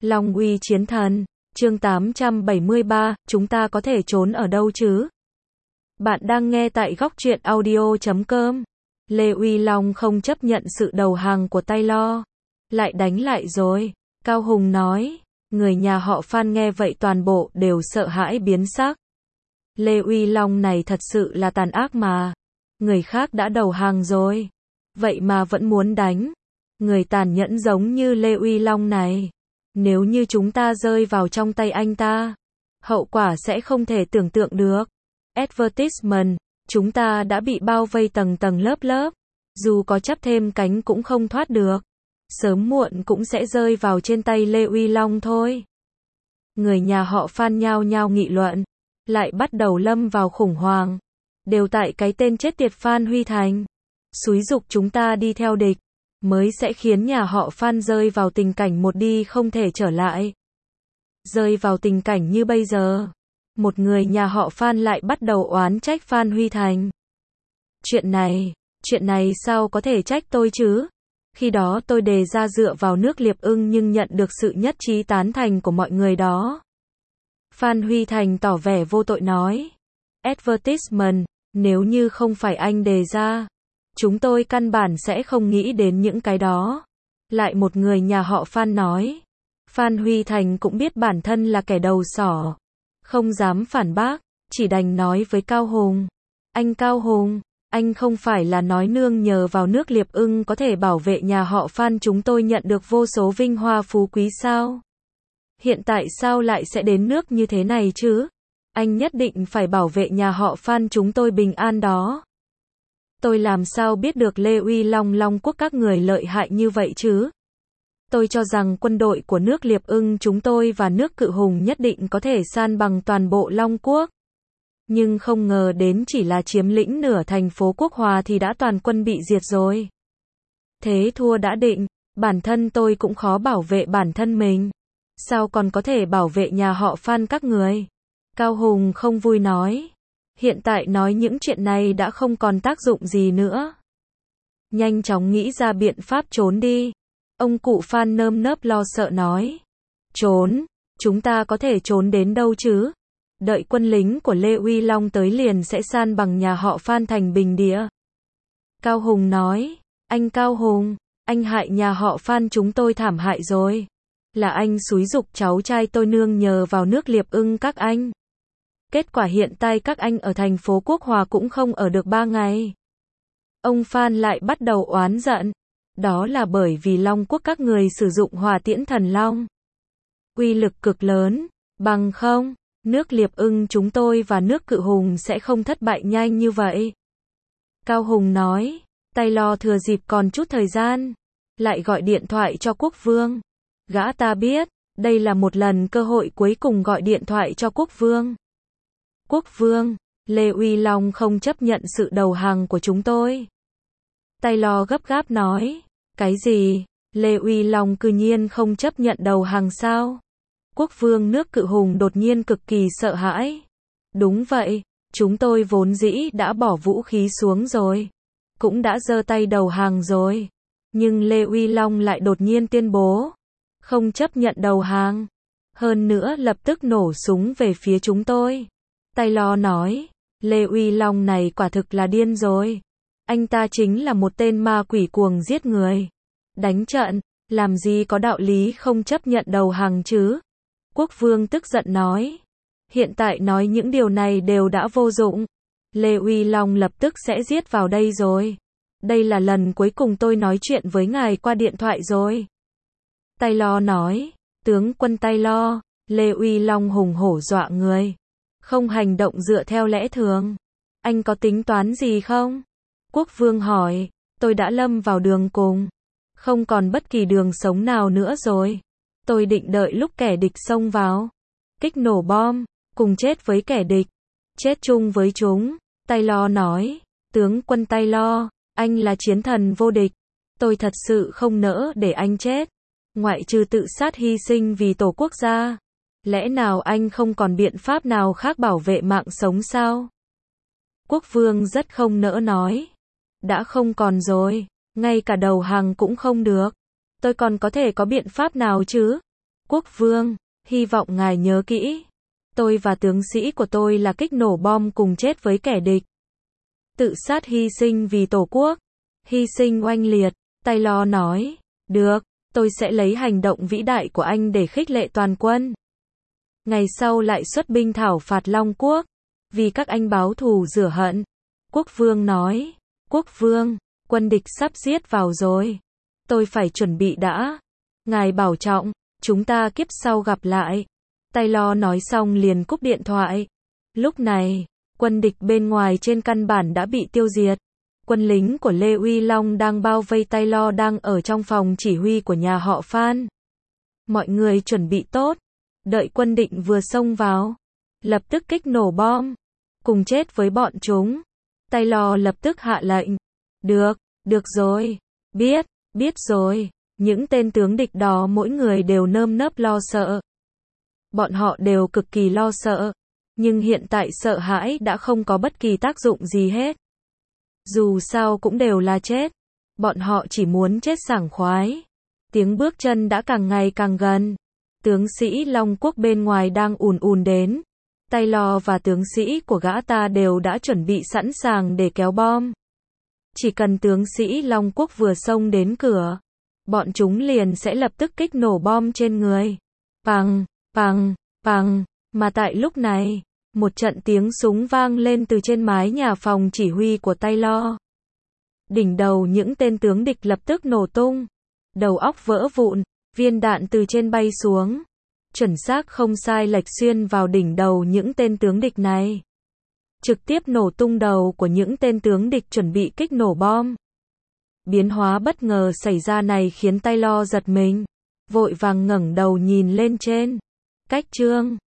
Long uy chiến thần, chương 873, chúng ta có thể trốn ở đâu chứ? Bạn đang nghe tại góc truyện audio.com. Lê Uy Long không chấp nhận sự đầu hàng của Taylor. Lại đánh lại rồi, Cao Hùng nói. Người nhà họ Phan nghe vậy toàn bộ đều sợ hãi biến sắc. Lê Uy Long này thật sự là tàn ác mà. Người khác đã đầu hàng rồi, vậy mà vẫn muốn đánh. Người tàn nhẫn giống như Lê Uy Long này, nếu như chúng ta rơi vào trong tay anh ta, hậu quả sẽ không thể tưởng tượng được. Advertisement, chúng ta đã bị bao vây tầng tầng lớp lớp, dù có chắp thêm cánh cũng không thoát được. Sớm muộn cũng sẽ rơi vào trên tay Lê Uy Long thôi. Người nhà họ Phan nhao nhao nghị luận, lại bắt đầu lâm vào khủng hoảng. Đều tại cái tên chết tiệt Phan Huy Thành, xúi giục chúng ta đi theo địch, mới sẽ khiến nhà họ Phan rơi vào tình cảnh một đi không thể trở lại. Rơi vào tình cảnh như bây giờ, một người nhà họ Phan lại bắt đầu oán trách Phan Huy Thành. Chuyện này sao có thể trách tôi chứ? Khi đó tôi đề ra dựa vào nước Liệp Ưng nhưng nhận được sự nhất trí tán thành của mọi người đó. Phan Huy Thành tỏ vẻ vô tội nói. Advertisement, nếu như không phải anh đề ra, chúng tôi căn bản sẽ không nghĩ đến những cái đó. Lại một người nhà họ Phan nói. Phan Huy Thành cũng biết bản thân là kẻ đầu sỏ, không dám phản bác, chỉ đành nói với Cao Hùng. Anh Cao Hùng, anh không phải là nói nương nhờ vào nước Liệp Ưng có thể bảo vệ nhà họ Phan chúng tôi nhận được vô số vinh hoa phú quý sao? Hiện tại sao lại sẽ đến nước như thế này chứ? Anh nhất định phải bảo vệ nhà họ Phan chúng tôi bình an đó. Tôi làm sao biết được Lê Uy Long Long Quốc các người lợi hại như vậy chứ? Tôi cho rằng quân đội của nước Liệp Ưng chúng tôi và nước Cự Hùng nhất định có thể san bằng toàn bộ Long Quốc. Nhưng không ngờ đến chỉ là chiếm lĩnh nửa thành phố Quốc Hòa thì đã toàn quân bị diệt rồi. Thế thua đã định, bản thân tôi cũng khó bảo vệ bản thân mình. Sao còn có thể bảo vệ nhà họ Phan các người? Cao Hùng không vui nói. Hiện tại nói những chuyện này đã không còn tác dụng gì nữa. Nhanh chóng nghĩ ra biện pháp trốn đi. Ông cụ Phan nơm nớp lo sợ nói. Trốn? Chúng ta có thể trốn đến đâu chứ? Đợi quân lính của Lê Uy Long tới liền sẽ san bằng nhà họ Phan thành bình địa. Cao Hùng nói. Anh Cao Hùng, anh hại nhà họ Phan chúng tôi thảm hại rồi. Là anh xúi giục cháu trai tôi nương nhờ vào nước Liệp Ưng các anh. Kết quả hiện tại các anh ở thành phố Quốc Hòa cũng không ở được 3 ngày. Ông Phan lại bắt đầu oán giận. Đó là bởi vì Long Quốc các người sử dụng Hỏa Tiễn Thần Long. Uy lực cực lớn, bằng không, nước Liệp Ưng chúng tôi và nước Cự Hùng sẽ không thất bại nhanh như vậy. Cao Hùng nói, Taylor thừa dịp còn chút thời gian, lại gọi điện thoại cho Quốc Vương. Gã ta biết, đây là một lần cơ hội cuối cùng gọi điện thoại cho Quốc Vương. Quốc Vương, Lê Uy Long không chấp nhận sự đầu hàng của chúng tôi. Taylor gấp gáp nói, cái gì? Lê Uy Long cư nhiên không chấp nhận đầu hàng sao? Quốc Vương nước Cự Hùng đột nhiên cực kỳ sợ hãi. Đúng vậy, chúng tôi vốn dĩ đã bỏ vũ khí xuống rồi, cũng đã giơ tay đầu hàng rồi. Nhưng Lê Uy Long lại đột nhiên tuyên bố, không chấp nhận đầu hàng. Hơn nữa lập tức nổ súng về phía chúng tôi. Taylor nói, Lê Uy Long này quả thực là điên rồi. Anh ta chính là một tên ma quỷ cuồng giết người. Đánh trận, làm gì có đạo lý không chấp nhận đầu hàng chứ? Quốc Vương tức giận nói. Hiện tại nói những điều này đều đã vô dụng. Lê Uy Long lập tức sẽ giết vào đây rồi. Đây là lần cuối cùng tôi nói chuyện với ngài qua điện thoại rồi. Taylor nói. Tướng quân Taylor, Lê Uy Long hùng hổ dọa người. Không hành động dựa theo lẽ thường. Anh có tính toán gì không? Quốc Vương hỏi. Tôi đã lâm vào đường cùng. Không còn bất kỳ đường sống nào nữa rồi. Tôi định đợi lúc kẻ địch xông vào, kích nổ bom, cùng chết với kẻ địch. Chết chung với chúng. Taylor nói. Tướng quân Taylor, anh là chiến thần vô địch. Tôi thật sự không nỡ để anh chết. Ngoại trừ tự sát hy sinh vì tổ quốc gia. Lẽ nào anh không còn biện pháp nào khác bảo vệ mạng sống sao? Quốc Vương rất không nỡ nói. Đã không còn rồi, ngay cả đầu hàng cũng không được. Tôi còn có thể có biện pháp nào chứ? Quốc vương, hy vọng ngài nhớ kỹ. Tôi và tướng sĩ của tôi là kích nổ bom cùng chết với kẻ địch. Tự sát hy sinh vì Tổ quốc. Hy sinh oanh liệt. Taylor nói. Được, tôi sẽ lấy hành động vĩ đại của anh để khích lệ toàn quân. Ngày sau lại xuất binh thảo phạt Long Quốc. Vì các anh báo thù rửa hận. Quốc vương nói. Quốc vương, quân địch sắp giết vào rồi. Tôi phải chuẩn bị đã. Ngài bảo trọng, chúng ta kiếp sau gặp lại. Taylor nói xong liền cúp điện thoại. Lúc này, quân địch bên ngoài trên căn bản đã bị tiêu diệt. Quân lính của Lê Uy Long đang bao vây Taylor đang ở trong phòng chỉ huy của nhà họ Phan. Mọi người chuẩn bị tốt. Đợi quân địch vừa xông vào. Lập tức kích nổ bom. Cùng chết với bọn chúng. Taylor lập tức hạ lệnh. Được rồi. Biết rồi. Những tên tướng địch đó mỗi người đều nơm nớp lo sợ. Bọn họ đều cực kỳ lo sợ. Nhưng hiện tại sợ hãi đã không có bất kỳ tác dụng gì hết. Dù sao cũng đều là chết. Bọn họ chỉ muốn chết sảng khoái. Tiếng bước chân đã càng ngày càng gần. Tướng sĩ Long Quốc bên ngoài đang ùn ùn đến. Taylor và tướng sĩ của gã ta đều đã chuẩn bị sẵn sàng để kéo bom. Chỉ cần tướng sĩ Long Quốc vừa xông đến cửa, bọn chúng liền sẽ lập tức kích nổ bom trên người. Pằng, pằng, pằng, mà tại lúc này, một trận tiếng súng vang lên từ trên mái nhà phòng chỉ huy của Taylor. Đỉnh đầu những tên tướng địch lập tức nổ tung. Đầu óc vỡ vụn, viên đạn từ trên bay xuống. Chuẩn xác không sai lệch xuyên vào đỉnh đầu những tên tướng địch này. Trực tiếp nổ tung đầu của những tên tướng địch chuẩn bị kích nổ bom. Biến hóa bất ngờ xảy ra này khiến Taylor giật mình. Vội vàng ngẩng đầu nhìn lên trên. Cách chương